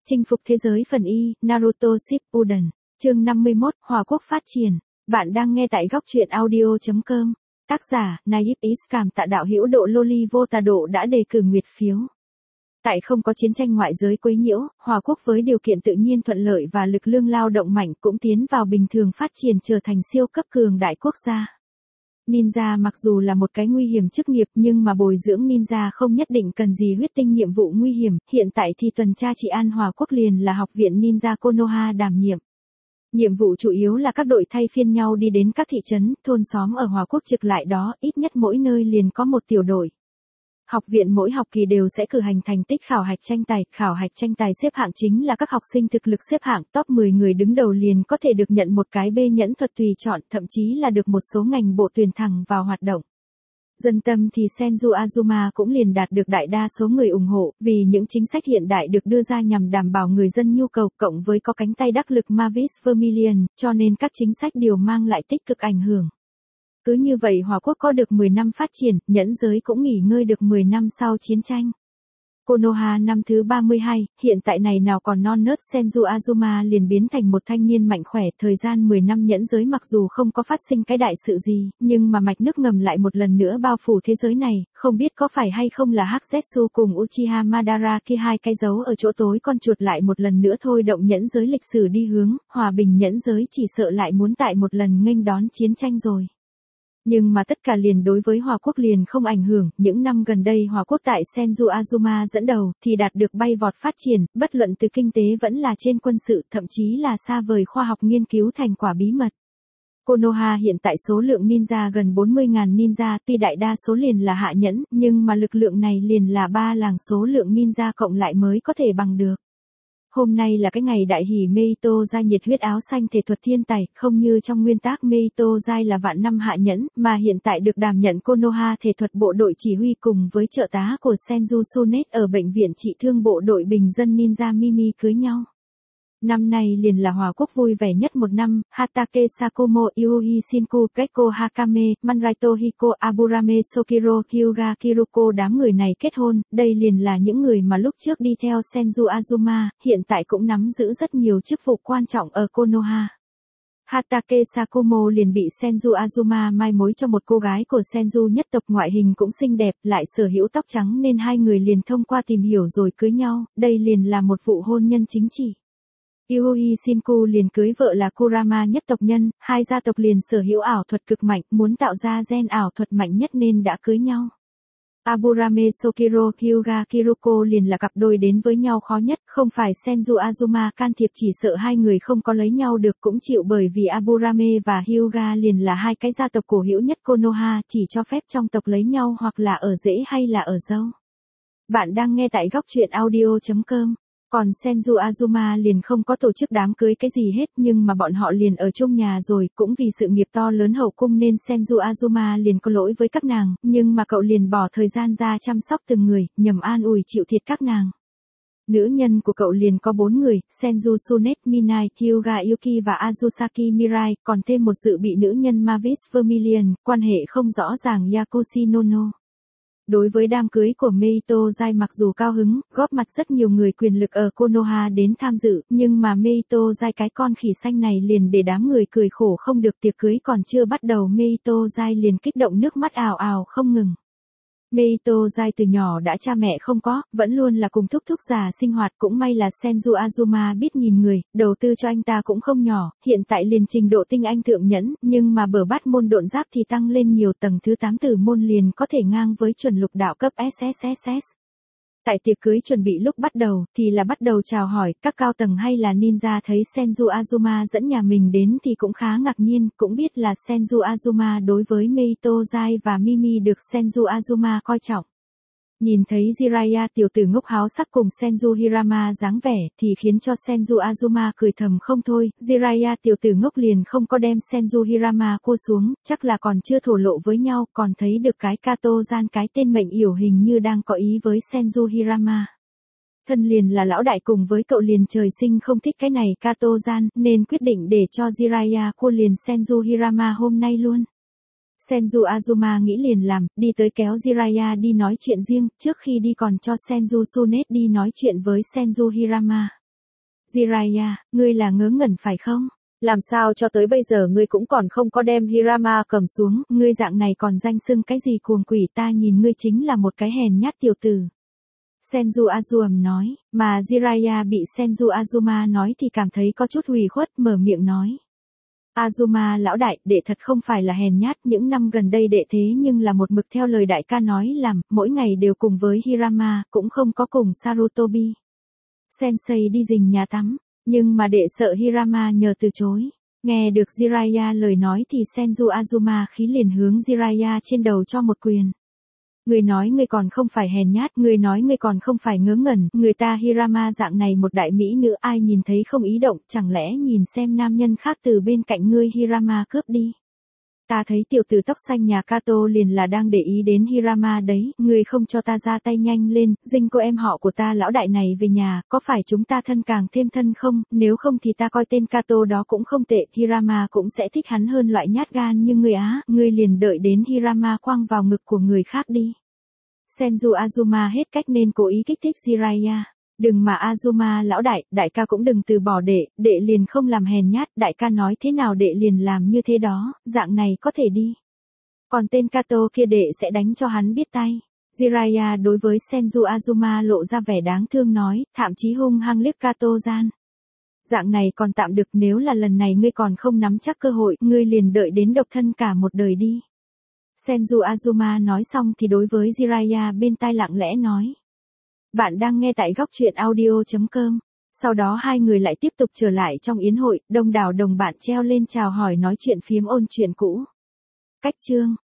Chinh phục thế giới phần Y, Naruto Shippuden. Chương 51, Hòa quốc phát triển. Bạn đang nghe tại góc truyện audio.com. Tác giả, Naive Is. Cảm tạ đạo hữu độ Loli vô tà độ đã đề cử nguyệt phiếu. Tại không có chiến tranh ngoại giới quấy nhiễu, Hòa quốc với điều kiện tự nhiên thuận lợi và lực lượng lao động mạnh cũng tiến vào bình thường phát triển trở thành siêu cấp cường đại quốc gia. Ninja mặc dù là một cái nguy hiểm chức nghiệp nhưng mà bồi dưỡng ninja không nhất định cần gì huyết tinh nhiệm vụ nguy hiểm, hiện tại thì tuần tra trị an Hòa quốc liền là học viện ninja Konoha đảm nhiệm. Nhiệm vụ chủ yếu là các đội thay phiên nhau đi đến các thị trấn, thôn xóm ở Hòa quốc trực lại đó, ít nhất mỗi nơi liền có một tiểu đội. Học viện mỗi học kỳ đều sẽ cử hành thành tích khảo hạch tranh tài xếp hạng chính là các học sinh thực lực xếp hạng top 10 người đứng đầu liền có thể được nhận một cái B nhẫn thuật tùy chọn, thậm chí là được một số ngành bộ tuyển thẳng vào hoạt động. Dân tâm thì Senju Azuma cũng liền đạt được đại đa số người ủng hộ, vì những chính sách hiện đại được đưa ra nhằm đảm bảo người dân nhu cầu, cộng với có cánh tay đắc lực Mavis Vermilion, cho nên các chính sách đều mang lại tích cực ảnh hưởng. Cứ như vậy Hòa quốc có được 10 năm phát triển, nhẫn giới cũng nghỉ ngơi được 10 năm sau chiến tranh. Konoha năm thứ 32, hiện tại này nào còn non nớt Senju Azuma liền biến thành một thanh niên mạnh khỏe, thời gian 10 năm nhẫn giới mặc dù không có phát sinh cái đại sự gì, nhưng mà mạch nước ngầm lại một lần nữa bao phủ thế giới này, không biết có phải hay không là Hắc Zetsu cùng Uchiha Madara kia hai cái dấu ở chỗ tối con chuột lại một lần nữa thôi động nhẫn giới lịch sử đi hướng, hòa bình nhẫn giới chỉ sợ lại muốn tại một lần nghênh đón chiến tranh rồi. Nhưng mà tất cả liền đối với Hòa quốc liền không ảnh hưởng, những năm gần đây Hòa quốc tại Senju Azuma dẫn đầu thì đạt được bay vọt phát triển, bất luận từ kinh tế vẫn là trên quân sự, thậm chí là xa vời khoa học nghiên cứu thành quả bí mật. Konoha hiện tại số lượng ninja gần 40.000 ninja, tuy đại đa số liền là hạ nhẫn, nhưng mà lực lượng này liền là 3 làng số lượng ninja cộng lại mới có thể bằng được. Hôm nay là cái ngày đại hỷ Meito Jai nhiệt huyết áo xanh thể thuật thiên tài, không như trong nguyên tác Meito Jai là vạn năm hạ nhẫn, mà hiện tại được đảm nhận Konoha thể thuật bộ đội chỉ huy cùng với trợ tá của Senju Sunet ở bệnh viện trị thương bộ đội bình dân ninja Mimi cưới nhau. Năm nay liền là Hòa quốc vui vẻ nhất một năm, Hatake Sakumo, Yui Shinku, Gekko Hakame, Manraito Hiko, Aburame Sokiro, Hyuga Kiruko đám người này kết hôn, đây liền là những người mà lúc trước đi theo Senju Azuma, hiện tại cũng nắm giữ rất nhiều chức vụ quan trọng ở Konoha. Hatake Sakumo liền bị Senju Azuma mai mối cho một cô gái của Senju nhất tộc, ngoại hình cũng xinh đẹp, lại sở hữu tóc trắng nên hai người liền thông qua tìm hiểu rồi cưới nhau, đây liền là một vụ hôn nhân chính trị. Yui Shinku liền cưới vợ là Kurama nhất tộc nhân, hai gia tộc liền sở hữu ảo thuật cực mạnh, muốn tạo ra gen ảo thuật mạnh nhất nên đã cưới nhau. Aburame Sokiro, Hyuga Kiruko liền là cặp đôi đến với nhau khó nhất, không phải Senju Azuma can thiệp chỉ sợ hai người không có lấy nhau được cũng chịu, bởi vì Aburame và Hyuga liền là hai cái gia tộc cổ hữu nhất Konoha, chỉ cho phép trong tộc lấy nhau hoặc là ở rễ hay là ở dâu. Bạn đang nghe tại góc truyện audio.com. Còn Senju Azuma liền không có tổ chức đám cưới cái gì hết, nhưng mà bọn họ liền ở chung nhà rồi, cũng vì sự nghiệp to lớn hậu cung nên Senju Azuma liền có lỗi với các nàng, nhưng mà cậu liền bỏ thời gian ra chăm sóc từng người, nhằm an ủi chịu thiệt các nàng. Nữ nhân của cậu liền có 4 người, Senju Sunet, Minai, Hyuga Yuki và Azusaki Mirai, còn thêm một dự bị nữ nhân Mavis Vermilion, quan hệ không rõ ràng Yakushi Nono. Đối với đám cưới của Meito Jai mặc dù cao hứng, góp mặt rất nhiều người quyền lực ở Konoha đến tham dự, nhưng mà Meito Jai cái con khỉ xanh này liền để đám người cười khổ không được, tiệc cưới còn chưa bắt đầu Meito Jai liền kích động nước mắt ào ào không ngừng. Meito Jai từ nhỏ đã cha mẹ không có, vẫn luôn là cùng thúc thúc già sinh hoạt, cũng may là Senju Azuma biết nhìn người, đầu tư cho anh ta cũng không nhỏ, hiện tại liền trình độ tinh anh thượng nhẫn, nhưng mà bờ bát môn độn giáp thì tăng lên nhiều, tầng thứ 8 tử môn liền có thể ngang với chuẩn lục đạo cấp SSSS. Tại tiệc cưới chuẩn bị lúc bắt đầu, thì là bắt đầu chào hỏi, các cao tầng hay là ninja thấy Senju Azuma dẫn nhà mình đến thì cũng khá ngạc nhiên, cũng biết là Senju Azuma đối với Meito Jai và Mimi được Senju Azuma coi trọng. Nhìn thấy Jiraiya tiểu tử ngốc háo sắc cùng Senju Hirama dáng vẻ thì khiến cho Senju Azuma cười thầm không thôi, Jiraiya tiểu tử ngốc liền không có đem Senju Hirama cua xuống, chắc là còn chưa thổ lộ với nhau, còn thấy được cái Kato-gian cái tên mệnh yểu hình như đang có ý với Senju Hirama. Thân liền là lão đại cùng với cậu liền trời sinh không thích cái này Kato-gian, nên quyết định để cho Jiraiya cua liền Senju Hirama hôm nay luôn. Senju Azuma nghĩ liền làm, đi tới kéo Jiraiya đi nói chuyện riêng, trước khi đi còn cho Senju Sunet đi nói chuyện với Senju Hirama. Jiraiya, ngươi là ngớ ngẩn phải không? Làm sao cho tới bây giờ ngươi cũng còn không có đem Hirama cầm xuống, ngươi dạng này còn danh xưng cái gì cuồng quỷ, ta nhìn ngươi chính là một cái hèn nhát tiểu tử. Senju Azuma nói, mà Jiraiya bị Senju Azuma nói thì cảm thấy có chút hủy khuất, mở miệng nói. Azuma lão đại, đệ thật không phải là hèn nhát, những năm gần đây đệ thế nhưng là một mực theo lời đại ca nói làm, mỗi ngày đều cùng với Hirama, cũng không có cùng Sarutobi Sensei đi rình nhà tắm, nhưng mà đệ sợ Hirama nhờ từ chối. Nghe được Jiraiya lời nói thì Senju Azuma khí liền hướng Jiraiya trên đầu cho một quyền. Người nói ngươi còn không phải hèn nhát, người nói ngươi còn không phải ngớ ngẩn, người ta Hirama dạng này một đại mỹ nữ ai nhìn thấy không ý động, chẳng lẽ nhìn xem nam nhân khác từ bên cạnh ngươi Hirama cướp đi. Ta thấy tiểu tử tóc xanh nhà Kato liền là đang để ý đến Hirama đấy, ngươi không cho ta ra tay nhanh lên, dinh cô em họ của ta lão đại này về nhà, có phải chúng ta thân càng thêm thân không, nếu không thì ta coi tên Kato đó cũng không tệ, Hirama cũng sẽ thích hắn hơn loại nhát gan như ngươi á, ngươi liền đợi đến Hirama quăng vào ngực của người khác đi. Senju Azuma hết cách nên cố ý kích thích Jiraiya. Đừng mà Azuma lão đại, đại ca cũng đừng từ bỏ đệ liền không làm hèn nhát, đại ca nói thế nào đệ liền làm như thế đó, dạng này có thể đi. Còn tên Kato kia đệ sẽ đánh cho hắn biết tay. Jiraiya đối với Senju Azuma lộ ra vẻ đáng thương nói, thậm chí hung hăng liếc Kato gian. Dạng này còn tạm được, nếu là lần này ngươi còn không nắm chắc cơ hội, ngươi liền đợi đến độc thân cả một đời đi. Senju Azuma nói xong thì đối với Jiraiya bên tai lặng lẽ nói. Bạn đang nghe tại góc truyện audio.com. Sau đó hai người lại tiếp tục trở lại trong yến hội, đông đảo đồng bạn treo lên chào hỏi nói chuyện phiếm ôn chuyện cũ. Cách chương.